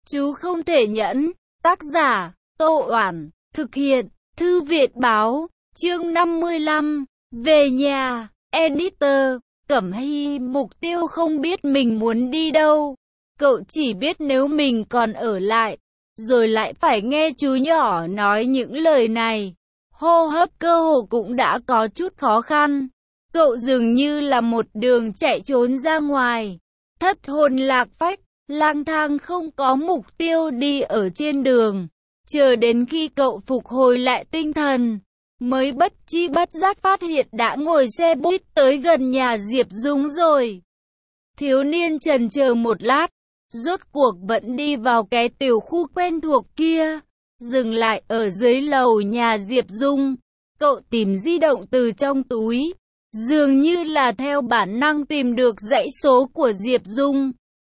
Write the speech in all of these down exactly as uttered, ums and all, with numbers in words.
Chú không thể nhẫn. Tác giả, Tô Oản. Thực hiện, Thư viện Báo. Chương năm mươi lăm. Về nhà. Editor, Cẩm Hy. Mục Tiêu không biết mình muốn đi đâu. Cậu chỉ biết nếu mình còn ở lại, rồi lại phải nghe chú nhỏ nói những lời này, hô hấp cơ hồ cũng đã có chút khó khăn. Cậu dường như là một đường chạy trốn ra ngoài, thất hồn lạc phách, lang thang không có mục tiêu đi ở trên đường. Chờ đến khi cậu phục hồi lại tinh thần, mới bất chi bất giác phát hiện đã ngồi xe buýt tới gần nhà Diệp Dung rồi. Thiếu niên chần chờ một lát, rốt cuộc vẫn đi vào cái tiểu khu quen thuộc kia, dừng lại ở dưới lầu nhà Diệp Dung. Cậu tìm di động từ trong túi, dường như là theo bản năng tìm được dãy số của Diệp Dung.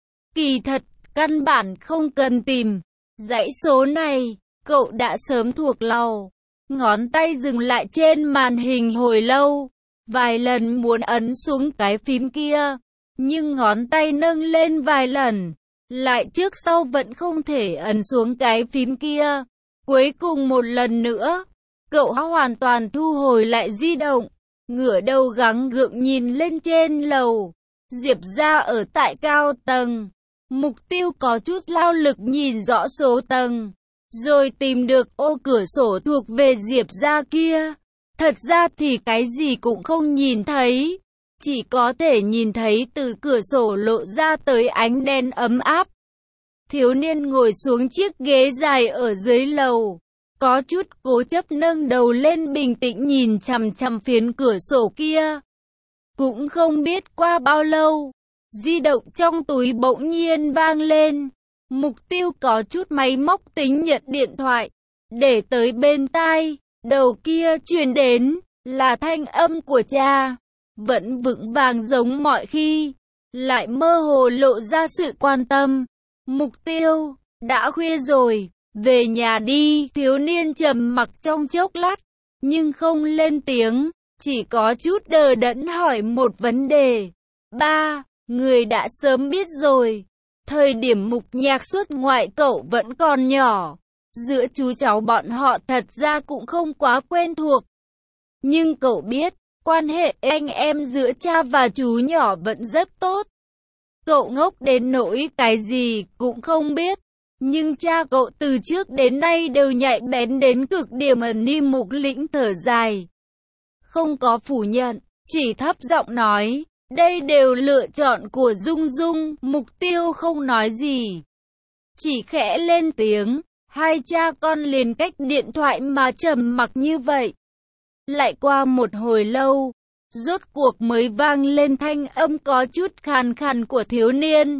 Kỳ thật, căn bản không cần tìm. Dãy số này, cậu đã sớm thuộc lòng. Ngón tay dừng lại trên màn hình hồi lâu, vài lần muốn ấn xuống cái phím kia, nhưng ngón tay nâng lên vài lần, lại trước sau vẫn không thể ấn xuống cái phím kia. Cuối cùng một lần nữa, cậu hoàn toàn thu hồi lại di động, ngửa đầu gắng gượng nhìn lên trên lầu. Diệp gia ở tại cao tầng. Mục Tiêu có chút lao lực nhìn rõ số tầng, rồi tìm được ô cửa sổ thuộc về Diệp gia kia. Thật ra thì cái gì cũng không nhìn thấy, chỉ có thể nhìn thấy từ cửa sổ lộ ra tới ánh đèn ấm áp. Thiếu niên ngồi xuống chiếc ghế dài ở dưới lầu, có chút cố chấp nâng đầu lên bình tĩnh nhìn chằm chằm phiến cửa sổ kia. Cũng không biết qua bao lâu, di động trong túi bỗng nhiên vang lên. Mục Tiêu có chút máy móc tính nhận điện thoại, để tới bên tai. Đầu kia truyền đến là thanh âm của cha, vẫn vững vàng giống mọi khi, lại mơ hồ lộ ra sự quan tâm. Mục Tiêu, đã khuya rồi, về nhà đi. Thiếu niên trầm mặc trong chốc lát, nhưng không lên tiếng, chỉ có chút đờ đẫn hỏi một vấn đề. Ba, người đã sớm biết rồi. Thời điểm Mục Nhạc xuất ngoại cậu vẫn còn nhỏ, giữa chú cháu bọn họ thật ra cũng không quá quen thuộc. Nhưng cậu biết, quan hệ anh em giữa cha và chú nhỏ vẫn rất tốt. Cậu ngốc đến nỗi cái gì cũng không biết, nhưng cha cậu từ trước đến nay đều nhạy bén đến cực điểm. Ni Mục Lĩnh thở dài, không có phủ nhận, chỉ thấp giọng nói, đây đều lựa chọn của Dung Dung. Mục Tiêu không nói gì, chỉ khẽ lên tiếng. Hai cha con liền cách điện thoại mà trầm mặc như vậy. Lại qua một hồi lâu, rốt cuộc mới vang lên thanh âm có chút khàn khàn của thiếu niên.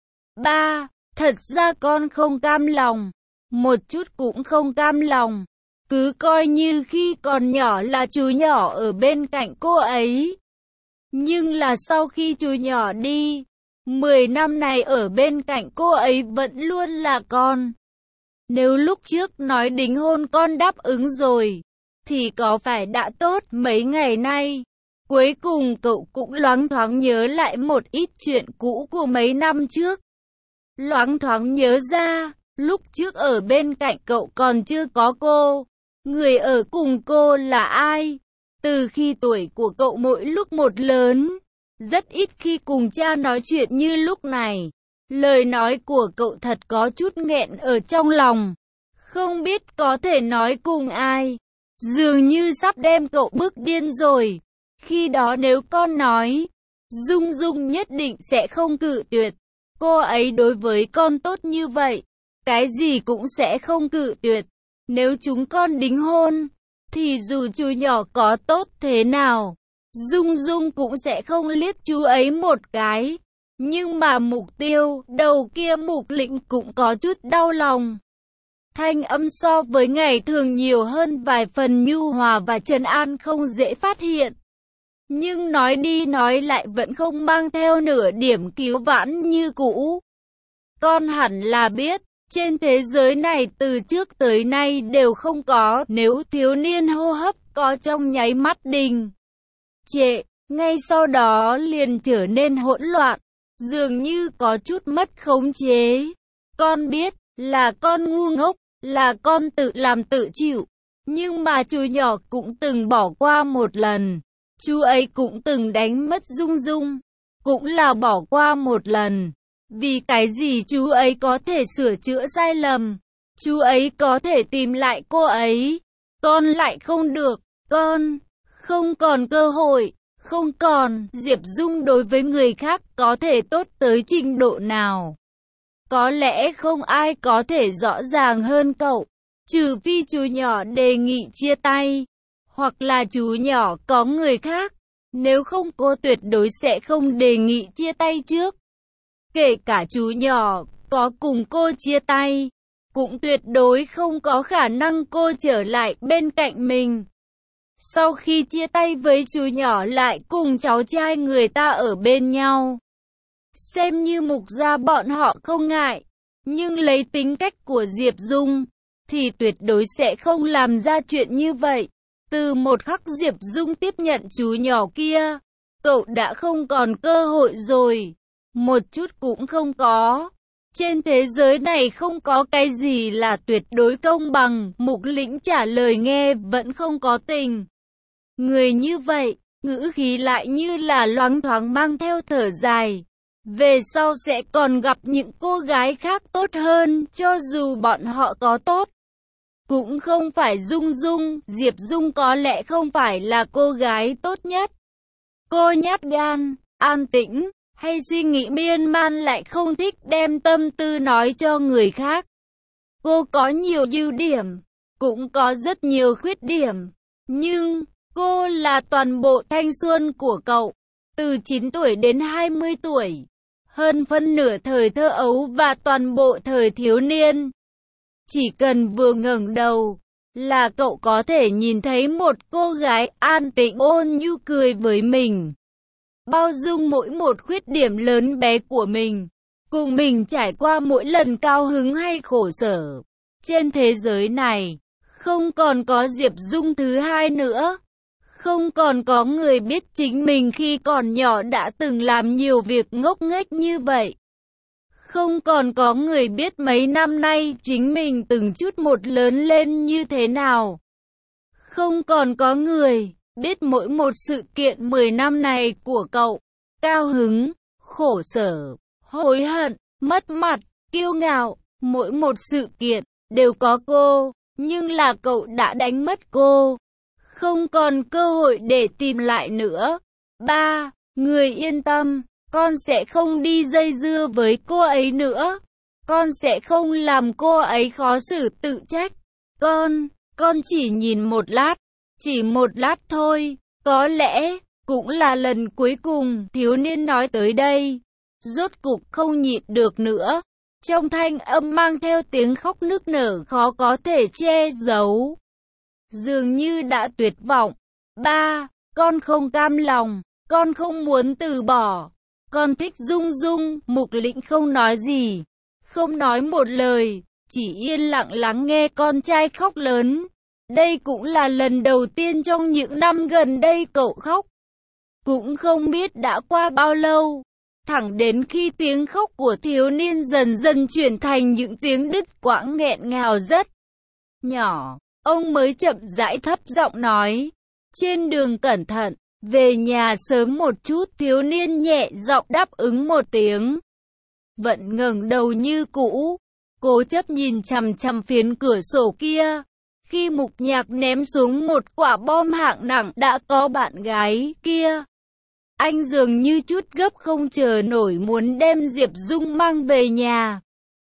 Ba, thật ra con không cam lòng, một chút cũng không cam lòng. Cứ coi như khi còn nhỏ là chú nhỏ ở bên cạnh cô ấy. Nhưng là sau khi chú nhỏ đi, mười năm này ở bên cạnh cô ấy vẫn luôn là con. Nếu lúc trước nói đính hôn con đáp ứng rồi, thì có phải đã tốt mấy ngày nay. Cuối cùng cậu cũng loáng thoáng nhớ lại một ít chuyện cũ của mấy năm trước. Loáng thoáng nhớ ra, lúc trước ở bên cạnh cậu còn chưa có cô. Người ở cùng cô là ai? Từ khi tuổi của cậu mỗi lúc một lớn, rất ít khi cùng cha nói chuyện như lúc này. Lời nói của cậu thật có chút nghẹn ở trong lòng, không biết có thể nói cùng ai. Dường như sắp đem cậu bức điên rồi. Khi đó nếu con nói, Dung Dung nhất định sẽ không cự tuyệt. Cô ấy đối với con tốt như vậy, cái gì cũng sẽ không cự tuyệt. Nếu chúng con đính hôn, thì dù chú nhỏ có tốt thế nào, Dung Dung cũng sẽ không liếc chú ấy một cái. Nhưng mà Mục Tiêu, đầu kia Mục Lĩnh cũng có chút đau lòng. Thanh âm so với ngày thường nhiều hơn vài phần nhu hòa và trấn an, không dễ phát hiện. Nhưng nói đi nói lại vẫn không mang theo nửa điểm cứu vãn như cũ. Con hẳn là biết, trên thế giới này từ trước tới nay đều không có. Nếu thiếu niên hô hấp có trong nháy mắt đình trệ, ngay sau đó liền trở nên hỗn loạn, dường như có chút mất khống chế. Con biết, là con ngu ngốc, là con tự làm tự chịu. Nhưng mà chú nhỏ cũng từng bỏ qua một lần. Chú ấy cũng từng đánh mất Dung Dung. Cũng là bỏ qua một lần. Vì cái gì chú ấy có thể sửa chữa sai lầm? Chú ấy có thể tìm lại cô ấy. Con lại không được. Con không còn cơ hội. Không còn. Diệp Dung đối với người khác có thể tốt tới trình độ nào? Có lẽ không ai có thể rõ ràng hơn cậu. Trừ phi chú nhỏ đề nghị chia tay. Hoặc là chú nhỏ có người khác. Nếu không cô tuyệt đối sẽ không đề nghị chia tay trước. Kể cả chú nhỏ có cùng cô chia tay, cũng tuyệt đối không có khả năng cô trở lại bên cạnh mình. Sau khi chia tay với chú nhỏ lại cùng cháu trai người ta ở bên nhau. Xem như Mục gia bọn họ không ngại, nhưng lấy tính cách của Diệp Dung, thì tuyệt đối sẽ không làm ra chuyện như vậy. Từ một khắc Diệp Dung tiếp nhận chú nhỏ kia, cậu đã không còn cơ hội rồi. Một chút cũng không có. Trên thế giới này không có cái gì là tuyệt đối công bằng. Mục Lĩnh trả lời nghe vẫn không có tình. Người như vậy, ngữ khí lại như là loáng thoáng mang theo thở dài. Về sau sẽ còn gặp những cô gái khác tốt hơn, cho dù bọn họ có tốt. Cũng không phải Dung Dung, Diệp Dung có lẽ không phải là cô gái tốt nhất. Cô nhát gan, an tĩnh, hay suy nghĩ miên man lại không thích đem tâm tư nói cho người khác. Cô có nhiều ưu điểm, cũng có rất nhiều khuyết điểm. Nhưng, cô là toàn bộ thanh xuân của cậu, từ chín tuổi đến hai mươi tuổi. Hơn phân nửa thời thơ ấu và toàn bộ thời thiếu niên. Chỉ cần vừa ngẩng đầu, là cậu có thể nhìn thấy một cô gái an tĩnh ôn nhu cười với mình. Bao dung mỗi một khuyết điểm lớn bé của mình, cùng mình trải qua mỗi lần cao hứng hay khổ sở. Trên thế giới này, không còn có Diệp Dung thứ hai nữa. Không còn có người biết chính mình khi còn nhỏ đã từng làm nhiều việc ngốc nghếch như vậy. Không còn có người biết mấy năm nay chính mình từng chút một lớn lên như thế nào. Không còn có người biết mỗi một sự kiện mười năm này của cậu, cao hứng, khổ sở, hối hận, mất mặt, kiêu ngạo, mỗi một sự kiện đều có cô, nhưng là cậu đã đánh mất cô. Không còn cơ hội để tìm lại nữa. Ba, người yên tâm, con sẽ không đi dây dưa với cô ấy nữa. Con sẽ không làm cô ấy khó xử tự trách. Con, con chỉ nhìn một lát, chỉ một lát thôi. Có lẽ, cũng là lần cuối cùng thiếu niên nói tới đây. Rốt cục không nhịn được nữa. Trong thanh âm mang theo tiếng khóc nức nở khó có thể che giấu. Dường như đã tuyệt vọng. Ba, con không cam lòng, con không muốn từ bỏ. Con thích Dung Dung. Mục Lĩnh không nói gì, không nói một lời, chỉ yên lặng lắng nghe con trai khóc lớn. Đây cũng là lần đầu tiên trong những năm gần đây cậu khóc. Cũng không biết đã qua bao lâu, thẳng đến khi tiếng khóc của thiếu niên dần dần chuyển thành những tiếng đứt quãng nghẹn ngào rất nhỏ. Ông mới chậm rãi thấp giọng nói, trên đường cẩn thận, về nhà sớm một chút. Thiếu niên nhẹ giọng đáp ứng một tiếng, vẫn ngẩng đầu như cũ, cố chấp nhìn chằm chằm phiến cửa sổ kia. Khi Mục Nhạc ném xuống một quả bom hạng nặng đã có bạn gái kia, anh dường như chút gấp không chờ nổi muốn đem Diệp Dung mang về nhà.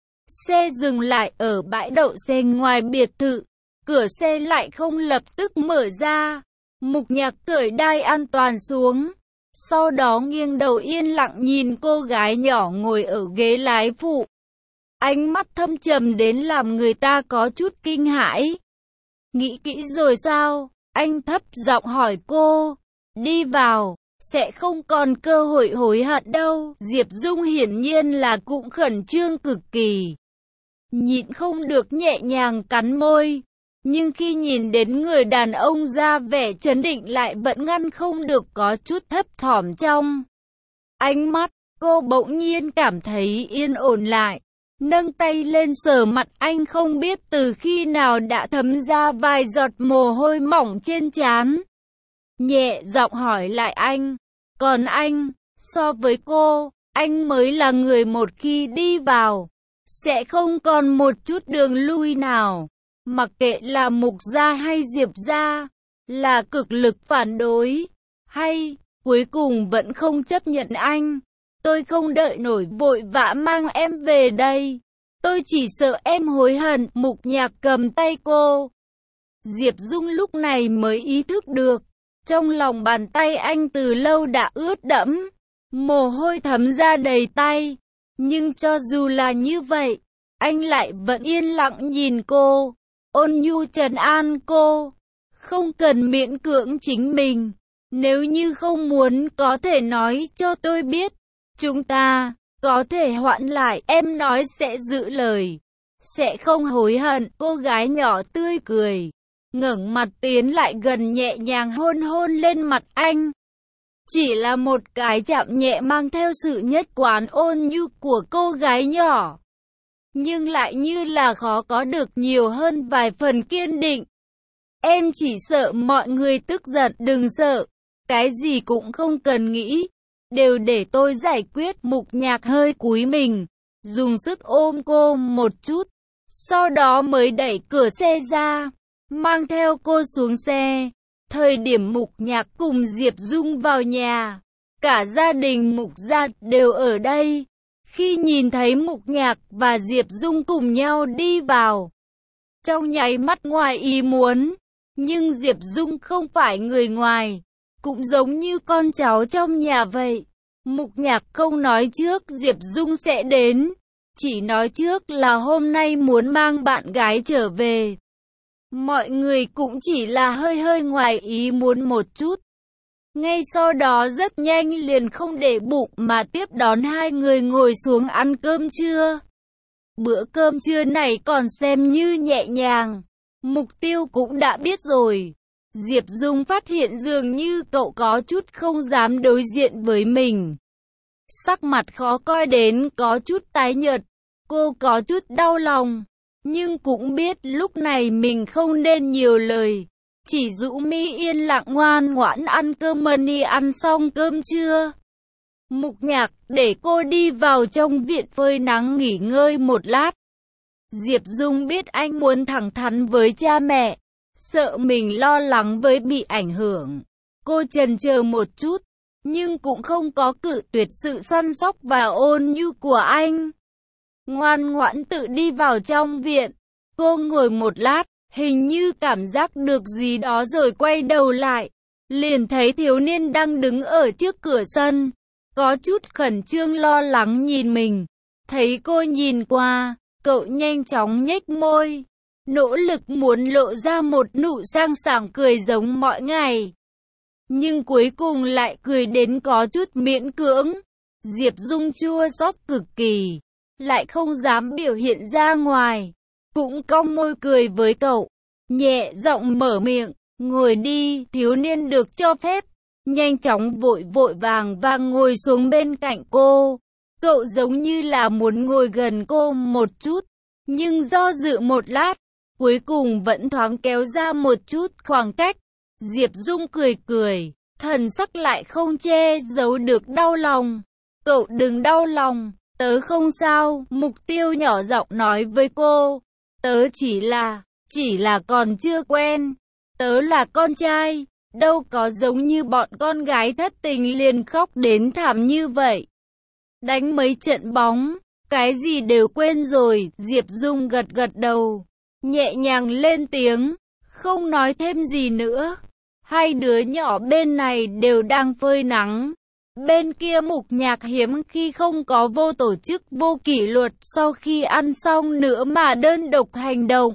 Xe dừng lại ở bãi đậu xe ngoài biệt thự. Cửa xe lại không lập tức mở ra. Mục Nhạc cởi đai an toàn xuống. Sau đó nghiêng đầu yên lặng nhìn cô gái nhỏ ngồi ở ghế lái phụ. Ánh mắt thâm trầm đến làm người ta có chút kinh hãi. Nghĩ kỹ rồi sao? Anh thấp giọng hỏi cô. Đi vào, sẽ không còn cơ hội hối hận đâu. Diệp Dung hiển nhiên là cũng khẩn trương cực kỳ. Nhịn không được nhẹ nhàng cắn môi. Nhưng khi nhìn đến người đàn ông ra vẻ trấn định lại vẫn ngăn không được có chút thấp thỏm trong ánh mắt. Cô bỗng nhiên cảm thấy yên ổn lại. nâng tay lên sờ mặt anh, không biết từ khi nào đã thấm ra vài giọt mồ hôi mỏng trên trán. Nhẹ giọng hỏi lại anh, còn anh, so với cô, anh mới là người một khi đi vào, sẽ không còn một chút đường lui nào. Mặc kệ là Mục gia hay Diệp gia, là cực lực phản đối, hay cuối cùng vẫn không chấp nhận anh. Tôi không đợi nổi, vội vã mang em về đây. Tôi chỉ sợ em hối hận. Mục Nhạc cầm tay cô. Diệp Dung lúc này mới ý thức được, trong lòng bàn tay anh từ lâu đã ướt đẫm, mồ hôi thấm ra đầy tay. Nhưng cho dù là như vậy, anh lại vẫn yên lặng nhìn cô, ôn nhu trấn an cô. Không cần miễn cưỡng chính mình. Nếu như không muốn, có thể nói cho tôi biết. Chúng ta có thể hoãn lại, em nói sẽ giữ lời, sẽ không hối hận. Cô gái nhỏ tươi cười, ngẩng mặt tiến lại gần, nhẹ nhàng hôn hôn lên mặt anh. Chỉ là một cái chạm nhẹ mang theo sự nhất quán ôn nhu của cô gái nhỏ, nhưng lại như là khó có được nhiều hơn vài phần kiên định. Em chỉ sợ mọi người tức giận. Đừng sợ, cái gì cũng không cần nghĩ, đều để tôi giải quyết. Mục Nhạc hơi cúi mình, dùng sức ôm cô một chút, sau đó mới đẩy cửa xe ra, mang theo cô xuống xe. Thời điểm Mục Nhạc cùng Diệp Dung vào nhà, cả gia đình Mục gia đều ở đây. Khi nhìn thấy Mục Nhạc và Diệp Dung cùng nhau đi vào, trong nháy mắt ngoài ý muốn. Nhưng Diệp Dung không phải người ngoài, cũng giống như con cháu trong nhà vậy. Mục Nhạc không nói trước Diệp Dung sẽ đến, chỉ nói trước là hôm nay muốn mang bạn gái trở về. Mọi người cũng chỉ là hơi hơi ngoài ý muốn một chút. Ngay sau đó rất nhanh liền không để bụng mà tiếp đón hai người ngồi xuống ăn cơm trưa. Bữa cơm trưa này còn xem như nhẹ nhàng, mục tiêu cũng đã biết rồi. Diệp Dung phát hiện dường như cậu có chút không dám đối diện với mình. Sắc mặt khó coi đến có chút tái nhợt, cô có chút đau lòng, nhưng cũng biết lúc này mình không nên nhiều lời. Chỉ rũ mi yên lặng ngoan ngoãn ăn cơm. Mani ăn xong cơm trưa, Mục Nhạc để cô đi vào trong viện phơi nắng nghỉ ngơi một lát. Diệp Dung biết anh muốn thẳng thắn với cha mẹ, sợ mình lo lắng với bị ảnh hưởng. Cô chần chờ một chút, nhưng cũng không có cự tuyệt sự săn sóc và ôn nhu của anh. Ngoan ngoãn tự đi vào trong viện. Cô ngồi một lát, hình như cảm giác được gì đó rồi quay đầu lại, liền thấy thiếu niên đang đứng ở trước cửa sân, có chút khẩn trương lo lắng nhìn mình. Thấy cô nhìn qua, cậu nhanh chóng nhếch môi, nỗ lực muốn lộ ra một nụ sang sảng cười giống mọi ngày, nhưng cuối cùng lại cười đến có chút miễn cưỡng. Diệp Dung chua xót cực kỳ, lại không dám biểu hiện ra ngoài, cũng cong môi cười với cậu, nhẹ giọng mở miệng, ngồi đi. Thiếu niên được cho phép, nhanh chóng vội vội vàng vàng ngồi xuống bên cạnh cô. Cậu giống như là muốn ngồi gần cô một chút, nhưng do dự một lát, cuối cùng vẫn thoáng kéo ra một chút khoảng cách. Diệp Dung cười cười, thần sắc lại không che giấu được đau lòng. Cậu đừng đau lòng, tớ không sao. Mục Tiêu nhỏ giọng nói với cô, tớ chỉ là, chỉ là còn chưa quen. Tớ là con trai, đâu có giống như bọn con gái thất tình liền khóc đến thảm như vậy. Đánh mấy trận bóng, cái gì đều quên rồi. Diệp Dung gật gật đầu, nhẹ nhàng lên tiếng, không nói thêm gì nữa. Hai đứa nhỏ bên này đều đang phơi nắng. Bên kia Mục Nhạc hiếm khi không có vô tổ chức vô kỷ luật sau khi ăn xong nữa mà đơn độc hành động.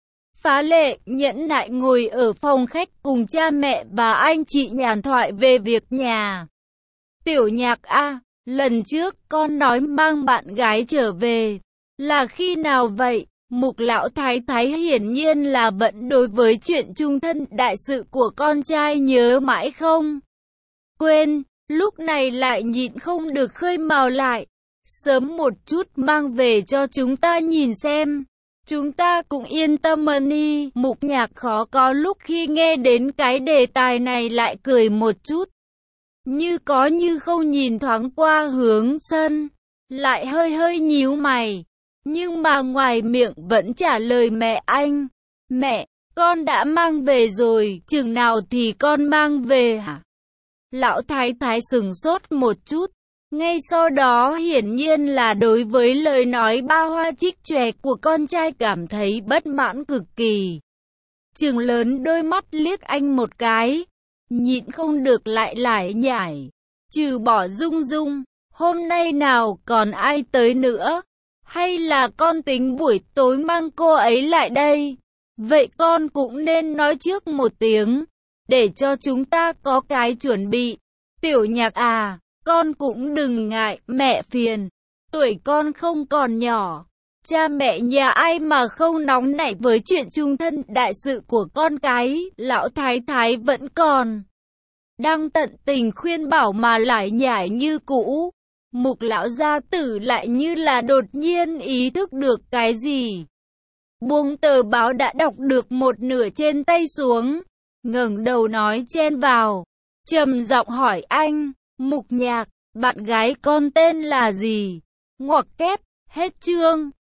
Phá lệ nhẫn nại ngồi ở phòng khách cùng cha mẹ và anh chị nhàn thoại về việc nhà. Tiểu Nhạc a, lần trước con nói mang bạn gái trở về, là khi nào vậy? Mục lão thái thái hiển nhiên là vẫn đối với chuyện chung thân đại sự của con trai nhớ mãi không quên, lúc này lại nhịn không được khơi mào lại. Sớm một chút mang về cho chúng ta nhìn xem. Chúng ta cũng yên tâm đi. Mục Nhạc khó có lúc khi nghe đến cái đề tài này lại cười một chút. Như có như không nhìn thoáng qua hướng sân. Lại hơi hơi nhíu mày. Nhưng mà ngoài miệng vẫn trả lời mẹ anh. Mẹ, con đã mang về rồi. Chừng nào thì con mang về hả? Lão thái thái sửng sốt một chút. Ngay sau đó hiển nhiên là đối với lời nói ba hoa trích chòe của con trai cảm thấy bất mãn cực kỳ. Trừng lớn đôi mắt liếc anh một cái. Nhịn không được lại lải nhải. Trừ bỏ Dung Dung, hôm nay nào còn ai tới nữa? Hay là con tính buổi tối mang cô ấy lại đây? Vậy con cũng nên nói trước một tiếng, để cho chúng ta có cái chuẩn bị. Tiểu Nhạc à, con cũng đừng ngại, mẹ phiền. Tuổi con không còn nhỏ. Cha mẹ nhà ai mà không nóng nảy với chuyện chung thân đại sự của con cái. Lão thái thái vẫn còn đang tận tình khuyên bảo mà lại nhải như cũ. Mục lão gia tử lại như là đột nhiên ý thức được cái gì. Buông tờ báo đã đọc được một nửa trên tay xuống, ngẩng đầu nói chen vào, trầm giọng hỏi anh, Mục Nhạc, bạn gái con tên là gì? Ngoặc kép, hết chương.